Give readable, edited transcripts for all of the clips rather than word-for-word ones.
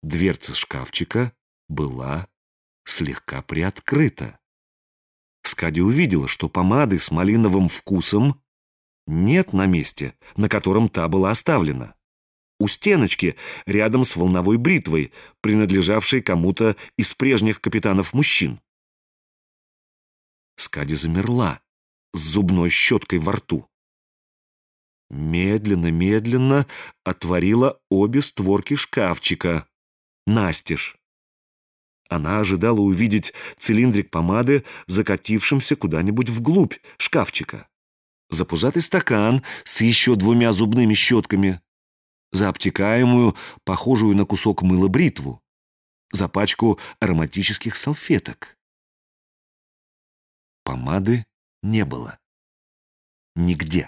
Дверца шкафчика была слегка приоткрыта. Скади увидела, что помады с малиновым вкусом нет на месте, на котором та была оставлена. У стеночки, рядом с волновой бритвой, принадлежавшей кому-то из прежних капитанов-мужчин. Скади замерла с зубной щеткой во рту. Медленно отворила обе створки шкафчика. Настежь. Она ожидала увидеть цилиндрик помады, закатившимся куда-нибудь вглубь шкафчика, за пузатый стакан с еще 2 зубными щетками, за обтекаемую, похожую на кусок мыла бритву, за пачку ароматических салфеток. Помады не было. Нигде.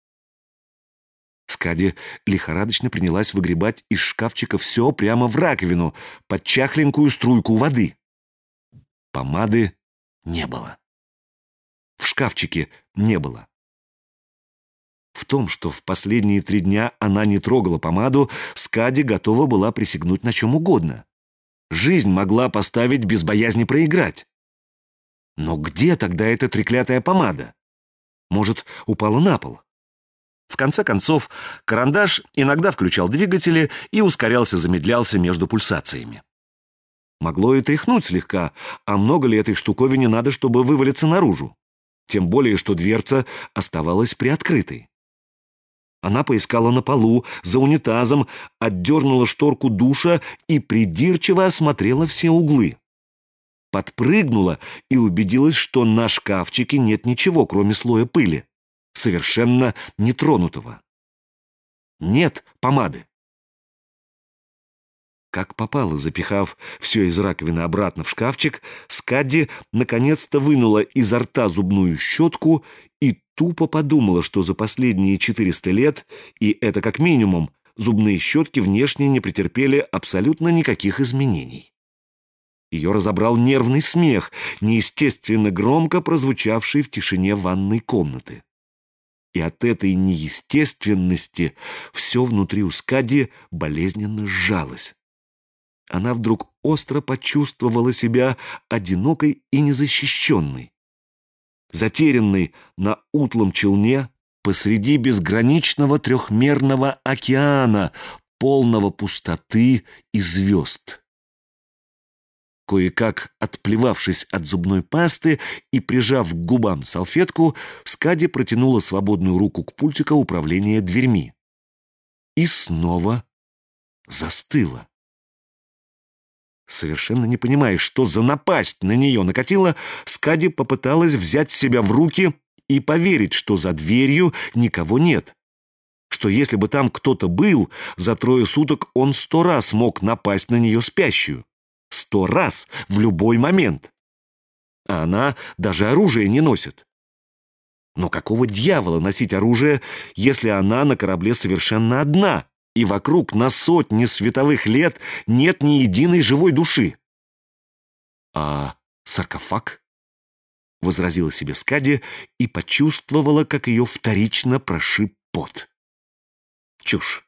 Скади лихорадочно принялась выгребать из шкафчика все прямо в раковину, под чахленькую струйку воды. Помады не было. В шкафчике не было. В том, что в последние 3 дня она не трогала помаду, Скади готова была присягнуть на чем угодно. Жизнь могла поставить без боязни проиграть. Но где тогда эта треклятая помада? Может, упала на пол? В конце концов, карандаш иногда включал двигатели и ускорялся-замедлялся между пульсациями. Могло и тряхнуть слегка, а много ли этой штуковине надо, чтобы вывалиться наружу? Тем более, что дверца оставалась приоткрытой. Она поискала на полу, за унитазом, отдернула шторку душа и придирчиво осмотрела все углы. Подпрыгнула и убедилась, что на шкафчике нет ничего, кроме слоя пыли, совершенно нетронутого. Нет помады. Как попало, запихав все из раковины обратно в шкафчик, Скади наконец-то вынула изо рта зубную щетку и тупо подумала, что за последние 400 лет, и это как минимум, зубные щетки внешне не претерпели абсолютно никаких изменений. Ее разобрал нервный смех, неестественно громко прозвучавший в тишине ванной комнаты. И от этой неестественности все внутри у Скади болезненно сжалось. Она вдруг остро почувствовала себя одинокой и незащищенной, затерянной на утлом челне посреди безграничного трехмерного океана, полного пустоты и звезд. Кое-как отплевавшись от зубной пасты и прижав к губам салфетку, Скади протянула свободную руку к пультику управления дверьми. И снова застыла. Совершенно не понимая, что за напасть на нее накатила, Скади попыталась взять себя в руки и поверить, что за дверью никого нет. Что если бы там кто-то был, за 3 суток он 100 раз мог напасть на нее спящую. 100 раз, в любой момент. А она даже оружие не носит. Но какого дьявола носить оружие, если она на корабле совершенно одна, и вокруг на сотни световых лет нет ни единой живой души? А саркофаг? Возразила себе Скади и почувствовала, как ее вторично прошиб пот. Чушь.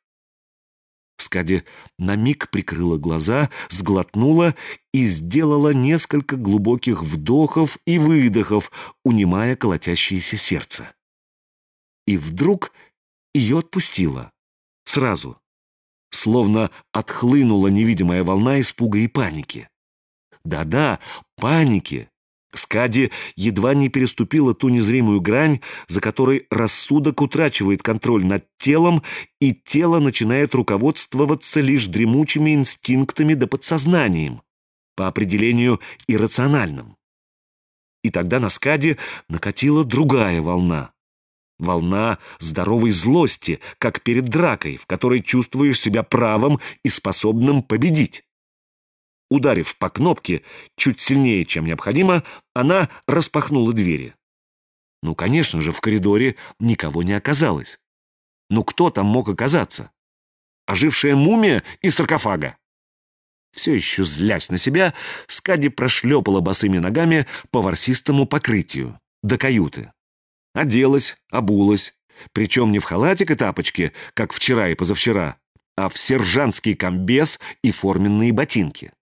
Скади на миг прикрыла глаза, сглотнула и сделала несколько глубоких вдохов и выдохов, унимая колотящееся сердце. И вдруг ее отпустило. Сразу. Словно отхлынула невидимая волна испуга и паники. Да-да, паники. Скади едва не переступила ту незримую грань, за которой рассудок утрачивает контроль над телом, и тело начинает руководствоваться лишь дремучими инстинктами да подсознанием, по определению иррациональным. И тогда на Скади накатила другая волна. Волна здоровой злости, как перед дракой, в которой чувствуешь себя правым и способным победить. Ударив по кнопке чуть сильнее, чем необходимо, она распахнула двери. Ну, конечно же, в коридоре никого не оказалось. Ну, кто там мог оказаться? Ожившая мумия из саркофага? Все еще злясь на себя, Скади прошлепала босыми ногами по ворсистому покрытию до каюты. Оделась, обулась, причем не в халатик и тапочки, как вчера и позавчера, а в сержантский комбез и форменные ботинки.